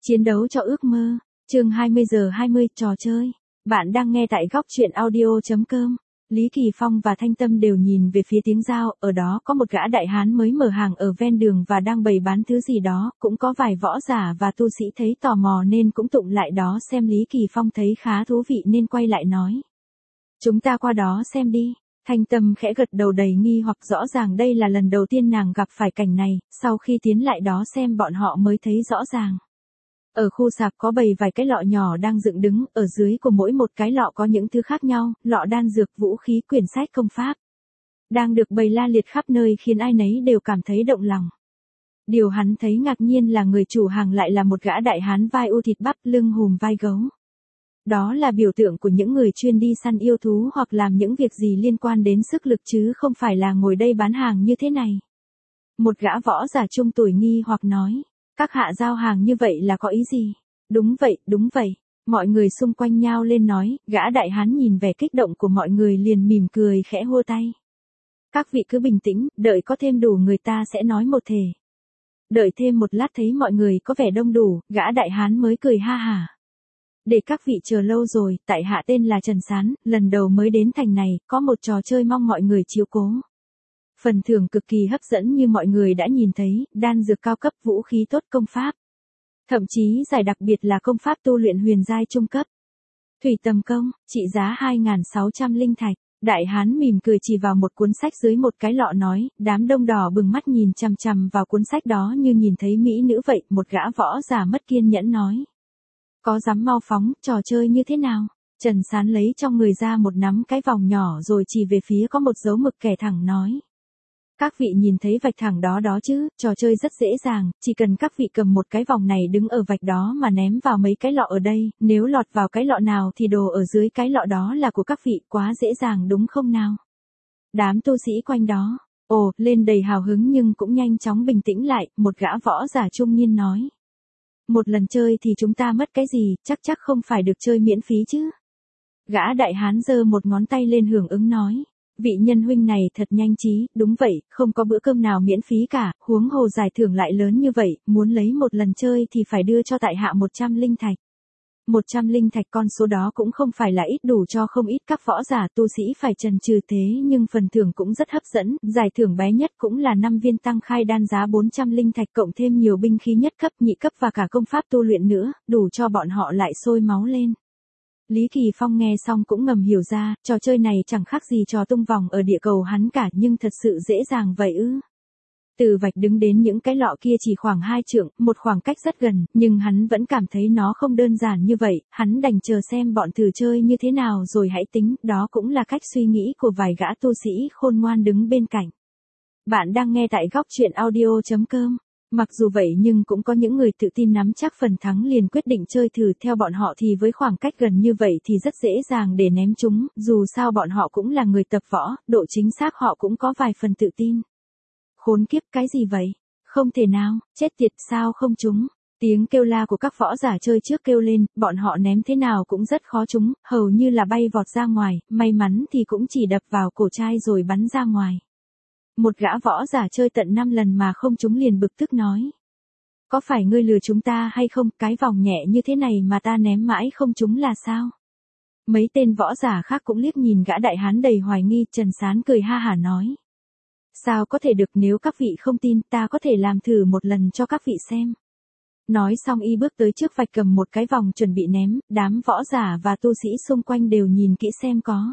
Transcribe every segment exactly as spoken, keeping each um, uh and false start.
Chiến đấu cho ước mơ, chương hai mươi giờ hai mươi, trò chơi. Bạn đang nghe tại góc truyện audio.com. Lý Kỳ Phong và Thanh Tâm đều nhìn về phía tiếng dao, ở đó có một gã đại hán mới mở hàng ở ven đường và đang bày bán thứ gì đó, cũng có vài võ giả và tu sĩ thấy tò mò nên cũng tụng lại đó xem. Lý Kỳ Phong thấy khá thú vị nên quay lại nói. Chúng ta qua đó xem đi. Thanh Tâm khẽ gật đầu đầy nghi hoặc, rõ ràng đây là lần đầu tiên nàng gặp phải cảnh này, sau khi tiến lại đó xem bọn họ mới thấy rõ ràng. Ở khu sạp có bày vài cái lọ nhỏ đang dựng đứng, ở dưới của mỗi một cái lọ có những thứ khác nhau, lọ đan dược, vũ khí, quyển sách công pháp. Đang được bày la liệt khắp nơi khiến ai nấy đều cảm thấy động lòng. Điều hắn thấy ngạc nhiên là người chủ hàng lại là một gã đại hán vai u thịt bắp, lưng hùm vai gấu. Đó là biểu tượng của những người chuyên đi săn yêu thú hoặc làm những việc gì liên quan đến sức lực chứ không phải là ngồi đây bán hàng như thế này. Một gã võ giả trung tuổi nghi hoặc nói. Các hạ giao hàng như vậy là có ý gì? Đúng vậy, đúng vậy. Mọi người xung quanh nhao lên nói, gã đại hán nhìn vẻ kích động của mọi người liền mỉm cười khẽ hô tay. Các vị cứ bình tĩnh, đợi có thêm đủ người ta sẽ nói một thể. Đợi thêm một lát thấy mọi người có vẻ đông đủ, gã đại hán mới cười ha hả. Để các vị chờ lâu rồi, tại hạ tên là Trần Sán, lần đầu mới đến thành này, có một trò chơi mong mọi người chiếu cố. Phần thưởng cực kỳ hấp dẫn như mọi người đã nhìn thấy, đan dược cao cấp, vũ khí tốt, công pháp. Thậm chí giải đặc biệt là công pháp tu luyện huyền giai trung cấp. Thủy tầm công, trị giá hai nghìn sáu trăm linh thạch. Đại hán mỉm cười chỉ vào một cuốn sách dưới một cái lọ nói, đám đông đỏ bừng mắt nhìn chằm chằm vào cuốn sách đó như nhìn thấy mỹ nữ vậy. Một gã võ giả mất kiên nhẫn nói. Có dám mau phóng, trò chơi như thế nào? Trần Sán lấy trong người ra một nắm cái vòng nhỏ rồi chỉ về phía có một dấu mực kẻ thẳng nói. Các vị nhìn thấy vạch thẳng đó đó chứ, trò chơi rất dễ dàng, chỉ cần các vị cầm một cái vòng này đứng ở vạch đó mà ném vào mấy cái lọ ở đây, nếu lọt vào cái lọ nào thì đồ ở dưới cái lọ đó là của các vị, quá dễ dàng đúng không nào? Đám tu sĩ quanh đó, ồ, lên đầy hào hứng nhưng cũng nhanh chóng bình tĩnh lại, một gã võ giả trung niên nói. Một lần chơi thì chúng ta mất cái gì, chắc chắc không phải được chơi miễn phí chứ? Gã đại hán giơ một ngón tay lên hưởng ứng nói. Vị nhân huynh này thật nhanh trí, đúng vậy, không có bữa cơm nào miễn phí cả, huống hồ giải thưởng lại lớn như vậy, muốn lấy một lần chơi thì phải đưa cho tại hạ một trăm linh thạch. một trăm linh thạch, con số đó cũng không phải là ít, đủ cho không ít các võ giả tu sĩ phải chần chừ, thế nhưng phần thưởng cũng rất hấp dẫn, giải thưởng bé nhất cũng là năm viên tăng khai đan giá bốn trăm linh thạch cộng thêm nhiều binh khí nhất cấp, nhị cấp và cả công pháp tu luyện nữa, đủ cho bọn họ lại sôi máu lên. Lý Kỳ Phong nghe xong cũng ngầm hiểu ra, trò chơi này chẳng khác gì trò tung vòng ở địa cầu hắn cả, nhưng thật sự dễ dàng vậy ư. Từ vạch đứng đến những cái lọ kia chỉ khoảng hai trượng, một khoảng cách rất gần, nhưng hắn vẫn cảm thấy nó không đơn giản như vậy, hắn đành chờ xem bọn thử chơi như thế nào rồi hãy tính, đó cũng là cách suy nghĩ của vài gã tu sĩ khôn ngoan đứng bên cạnh. Bạn đang nghe tại góc truyện audio.com. Mặc dù vậy nhưng cũng có những người tự tin nắm chắc phần thắng liền quyết định chơi thử, theo bọn họ thì với khoảng cách gần như vậy thì rất dễ dàng để ném chúng, dù sao bọn họ cũng là người tập võ, độ chính xác họ cũng có vài phần tự tin. Khốn kiếp, cái gì vậy? Không thể nào, chết tiệt, sao không trúng? Tiếng kêu la của các võ giả chơi trước kêu lên, bọn họ ném thế nào cũng rất khó trúng, hầu như là bay vọt ra ngoài, may mắn thì cũng chỉ đập vào cổ trai rồi bắn ra ngoài. Một gã võ giả chơi tận năm lần mà không trúng liền bực tức nói. Có phải ngươi lừa chúng ta hay không, cái vòng nhẹ như thế này mà ta ném mãi không trúng là sao? Mấy tên võ giả khác cũng liếc nhìn gã đại hán đầy hoài nghi, Trần Sán cười ha hả nói. Sao có thể được, nếu các vị không tin ta có thể làm thử một lần cho các vị xem. Nói xong y bước tới trước vạch cầm một cái vòng chuẩn bị ném, đám võ giả và tu sĩ xung quanh đều nhìn kỹ xem có.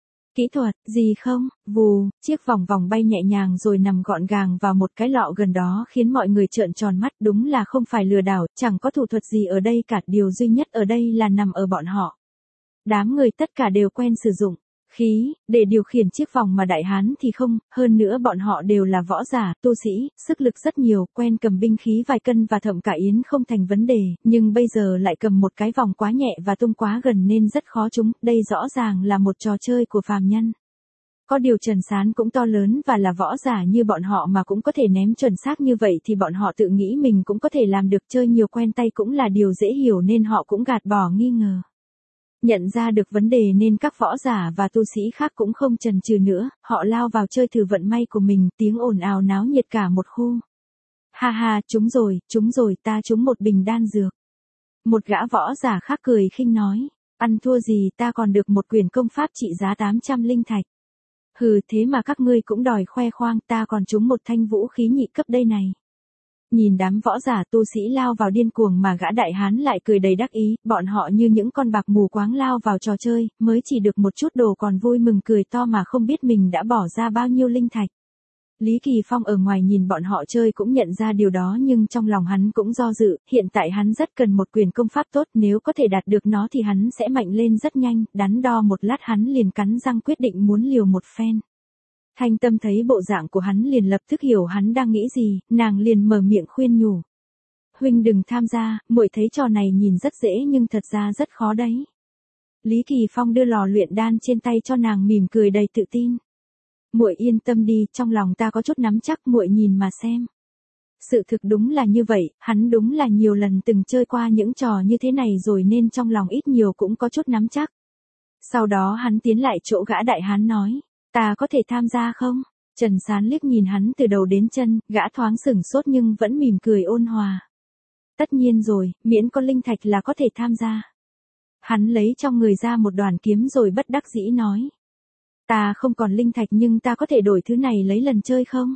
Kỹ thuật, gì không, vù, chiếc vòng vòng bay nhẹ nhàng rồi nằm gọn gàng vào một cái lọ gần đó khiến mọi người trợn tròn mắt, đúng là không phải lừa đảo, chẳng có thủ thuật gì ở đây cả, điều duy nhất ở đây là nằm ở bọn họ. Đám người tất cả đều quen sử dụng khí để điều khiển chiếc vòng mà đại hán thì không, hơn nữa bọn họ đều là võ giả, tu sĩ, sức lực rất nhiều, quen cầm binh khí vài cân và thậm cả yến không thành vấn đề, nhưng bây giờ lại cầm một cái vòng quá nhẹ và tung quá gần nên rất khó trúng, đây rõ ràng là một trò chơi của phàm nhân. Có điều Trần Sán cũng to lớn và là võ giả như bọn họ mà cũng có thể ném chuẩn xác như vậy thì bọn họ tự nghĩ mình cũng có thể làm được, chơi nhiều quen tay cũng là điều dễ hiểu nên họ cũng gạt bỏ nghi ngờ. Nhận ra được vấn đề nên các võ giả và tu sĩ khác cũng không chần chừ nữa, họ lao vào chơi thử vận may của mình, tiếng ồn ào náo nhiệt cả một khu. Ha ha, trúng rồi, trúng rồi, ta trúng một bình đan dược. Một gã võ giả khác cười khinh nói, ăn thua gì, ta còn được một quyển công pháp trị giá tám trăm linh thạch. Hừ, thế mà các ngươi cũng đòi khoe khoang, ta còn trúng một thanh vũ khí nhị cấp đây này. Nhìn đám võ giả tu sĩ lao vào điên cuồng mà gã đại hán lại cười đầy đắc ý, bọn họ như những con bạc mù quáng lao vào trò chơi, mới chỉ được một chút đồ còn vui mừng cười to mà không biết mình đã bỏ ra bao nhiêu linh thạch. Lý Kỳ Phong ở ngoài nhìn bọn họ chơi cũng nhận ra điều đó, nhưng trong lòng hắn cũng do dự, hiện tại hắn rất cần một quyền công pháp tốt, nếu có thể đạt được nó thì hắn sẽ mạnh lên rất nhanh, đắn đo một lát hắn liền cắn răng quyết định muốn liều một phen. Thanh Tâm thấy bộ dạng của hắn liền lập tức hiểu hắn đang nghĩ gì, nàng liền mở miệng khuyên nhủ. Huynh đừng tham gia, muội thấy trò này nhìn rất dễ nhưng thật ra rất khó đấy. Lý Kỳ Phong đưa lò luyện đan trên tay cho nàng mỉm cười đầy tự tin. Muội yên tâm đi, trong lòng ta có chút nắm chắc, muội nhìn mà xem. Sự thực đúng là như vậy, hắn đúng là nhiều lần từng chơi qua những trò như thế này rồi nên trong lòng ít nhiều cũng có chút nắm chắc. Sau đó hắn tiến lại chỗ gã đại hán nói, ta có thể tham gia không? Trần Sán liếc nhìn hắn từ đầu đến chân, gã thoáng sửng sốt nhưng vẫn mỉm cười ôn hòa. Tất nhiên rồi, miễn có linh thạch là có thể tham gia. Hắn lấy trong người ra một đoàn kiếm rồi bất đắc dĩ nói. Ta không còn linh thạch nhưng ta có thể đổi thứ này lấy lần chơi không?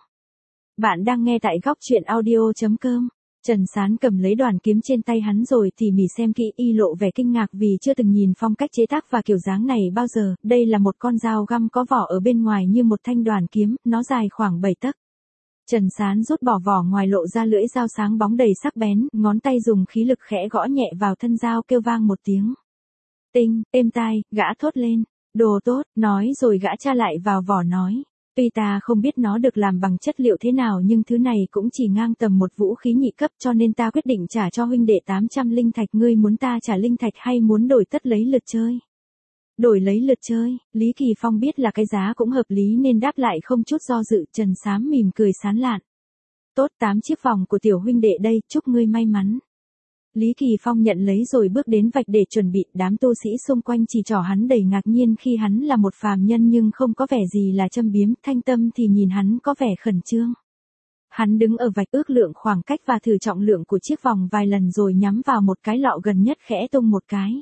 Bạn đang nghe tại góc truyện audio chấm com. Trần Sán cầm lấy đoàn kiếm trên tay hắn rồi tỉ mỉ xem kỹ, y lộ vẻ kinh ngạc vì chưa từng nhìn phong cách chế tác và kiểu dáng này bao giờ. Đây là một con dao găm có vỏ ở bên ngoài như một thanh đoàn kiếm, nó dài khoảng bảy tấc. Trần Sán rút bỏ vỏ ngoài lộ ra lưỡi dao sáng bóng đầy sắc bén, ngón tay dùng khí lực khẽ gõ nhẹ vào thân dao kêu vang một tiếng. Tinh, êm tai, gã thốt lên. Đồ tốt, nói rồi gã tra lại vào vỏ nói. Tuy ta không biết nó được làm bằng chất liệu thế nào nhưng thứ này cũng chỉ ngang tầm một vũ khí nhị cấp cho nên ta quyết định trả cho huynh đệ tám trăm linh thạch. Ngươi muốn ta trả linh thạch hay muốn đổi tất lấy lượt chơi? Đổi lấy lượt chơi, Lý Kỳ Phong biết là cái giá cũng hợp lý nên đáp lại không chút do dự. Trần Sám mỉm cười sán lạn. Tốt, tám chiếc vòng của tiểu huynh đệ đây, chúc ngươi may mắn. Lý Kỳ Phong nhận lấy rồi bước đến vạch để chuẩn bị, đám tu sĩ xung quanh chỉ trỏ hắn đầy ngạc nhiên khi hắn là một phàm nhân nhưng không có vẻ gì là châm biếm, Thanh Tâm thì nhìn hắn có vẻ khẩn trương. Hắn đứng ở vạch ước lượng khoảng cách và thử trọng lượng của chiếc vòng vài lần rồi nhắm vào một cái lọ gần nhất khẽ tung một cái.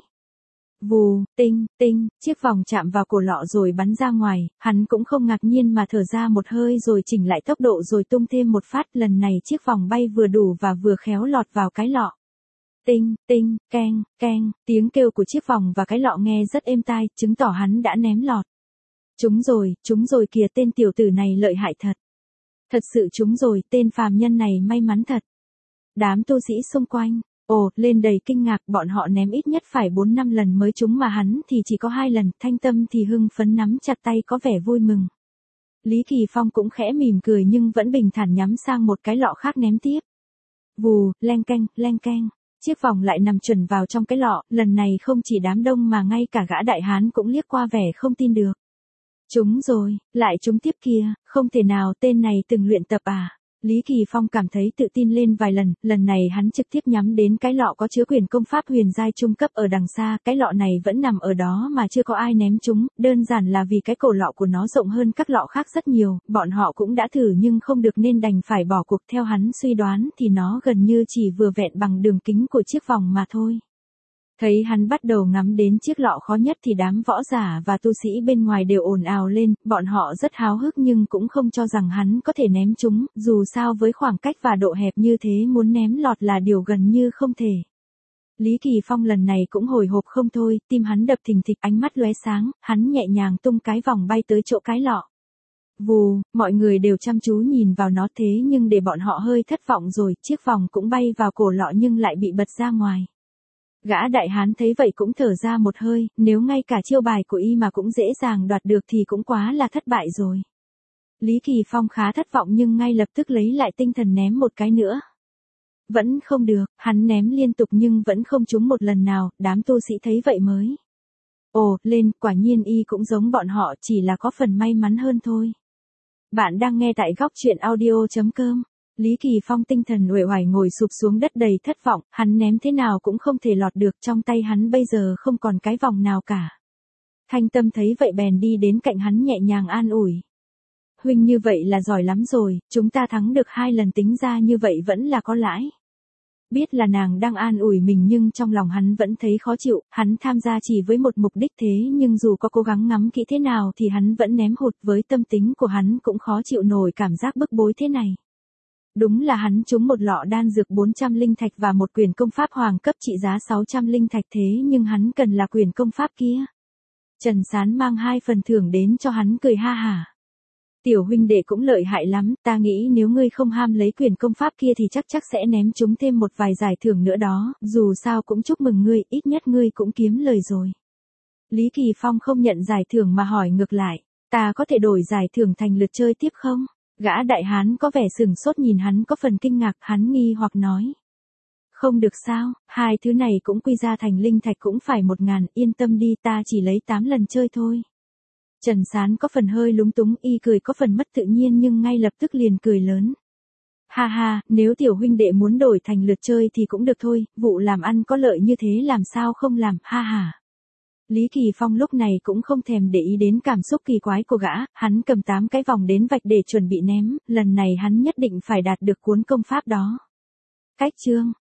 Vù, tinh, tinh, chiếc vòng chạm vào cổ lọ rồi bắn ra ngoài, hắn cũng không ngạc nhiên mà thở ra một hơi rồi chỉnh lại tốc độ rồi tung thêm một phát, lần này chiếc vòng bay vừa đủ và vừa khéo lọt vào cái lọ. Tinh, tinh, keng, keng, tiếng kêu của chiếc vòng và cái lọ nghe rất êm tai, chứng tỏ hắn đã ném lọt. Trúng rồi, trúng rồi kìa, tên tiểu tử này lợi hại thật. Thật sự trúng rồi, tên phàm nhân này may mắn thật. Đám tu sĩ xung quanh, ồ, lên đầy kinh ngạc, bọn họ ném ít nhất phải bốn năm lần mới trúng mà hắn thì chỉ có hai lần, Thanh Tâm thì hưng phấn nắm chặt tay có vẻ vui mừng. Lý Kỳ Phong cũng khẽ mỉm cười nhưng vẫn bình thản nhắm sang một cái lọ khác ném tiếp. Vù, leng keng, leng keng. Chiếc vòng lại nằm chuẩn vào trong cái lọ, lần này không chỉ đám đông mà ngay cả gã đại hán cũng liếc qua vẻ không tin được. Trúng rồi, lại trúng tiếp kia, không thể nào, tên này từng luyện tập à? Lý Kỳ Phong cảm thấy tự tin lên vài lần, lần này hắn trực tiếp nhắm đến cái lọ có chứa quyền công pháp huyền giai trung cấp ở đằng xa, cái lọ này vẫn nằm ở đó mà chưa có ai ném trúng, đơn giản là vì cái cổ lọ của nó rộng hơn các lọ khác rất nhiều, bọn họ cũng đã thử nhưng không được nên đành phải bỏ cuộc. Theo hắn suy đoán thì nó gần như chỉ vừa vẹn bằng đường kính của chiếc vòng mà thôi. Thấy hắn bắt đầu ngắm đến chiếc lọ khó nhất thì đám võ giả và tu sĩ bên ngoài đều ồn ào lên, bọn họ rất háo hức nhưng cũng không cho rằng hắn có thể ném chúng, dù sao với khoảng cách và độ hẹp như thế muốn ném lọt là điều gần như không thể. Lý Kỳ Phong lần này cũng hồi hộp không thôi, tim hắn đập thình thịch, ánh mắt lóe sáng, hắn nhẹ nhàng tung cái vòng bay tới chỗ cái lọ. Vù, mọi người đều chăm chú nhìn vào nó thế nhưng để bọn họ hơi thất vọng rồi, chiếc vòng cũng bay vào cổ lọ nhưng lại bị bật ra ngoài. Gã đại hán thấy vậy cũng thở ra một hơi, nếu ngay cả chiêu bài của y mà cũng dễ dàng đoạt được thì cũng quá là thất bại rồi. Lý Kỳ Phong khá thất vọng nhưng ngay lập tức lấy lại tinh thần ném một cái nữa. Vẫn không được, hắn ném liên tục nhưng vẫn không trúng một lần nào, đám tu sĩ thấy vậy mới. Ồ, lên, quả nhiên y cũng giống bọn họ, chỉ là có phần may mắn hơn thôi. Bạn đang nghe tại góc truyện audio chấm com. Lý Kỳ Phong tinh thần uể oải ngồi sụp xuống đất đầy thất vọng, hắn ném thế nào cũng không thể lọt được, trong tay hắn bây giờ không còn cái vòng nào cả. Thanh Tâm thấy vậy bèn đi đến cạnh hắn nhẹ nhàng an ủi. Huynh như vậy là giỏi lắm rồi, chúng ta thắng được hai lần tính ra như vậy vẫn là có lãi. Biết là nàng đang an ủi mình nhưng trong lòng hắn vẫn thấy khó chịu, hắn tham gia chỉ với một mục đích thế nhưng dù có cố gắng ngắm kỹ thế nào thì hắn vẫn ném hụt, với tâm tính của hắn cũng khó chịu nổi cảm giác bức bối thế này. Đúng là hắn trúng một lọ đan dược bốn trăm linh thạch và một quyển công pháp hoàng cấp trị giá sáu trăm linh thạch thế nhưng hắn cần là quyển công pháp kia. Trần Sán mang hai phần thưởng đến cho hắn cười ha hả. Tiểu huynh đệ cũng lợi hại lắm, ta nghĩ nếu ngươi không ham lấy quyền công pháp kia thì chắc chắc sẽ ném chúng thêm một vài giải thưởng nữa đó, dù sao cũng chúc mừng ngươi, ít nhất ngươi cũng kiếm lời rồi. Lý Kỳ Phong không nhận giải thưởng mà hỏi ngược lại, ta có thể đổi giải thưởng thành lượt chơi tiếp không? Gã đại hán có vẻ sừng sốt nhìn hắn có phần kinh ngạc, hắn nghi hoặc nói. Không được sao, hai thứ này cũng quy ra thành linh thạch cũng phải một ngàn, yên tâm đi ta chỉ lấy tám lần chơi thôi. Trần Sán có phần hơi lúng túng, y cười có phần mất tự nhiên nhưng ngay lập tức liền cười lớn. Ha ha, nếu tiểu huynh đệ muốn đổi thành lượt chơi thì cũng được thôi, vụ làm ăn có lợi như thế làm sao không làm, ha ha. Lý Kỳ Phong lúc này cũng không thèm để ý đến cảm xúc kỳ quái của gã, hắn cầm tám cái vòng đến vạch để chuẩn bị ném, lần này hắn nhất định phải đạt được cuốn công pháp đó. Cách chương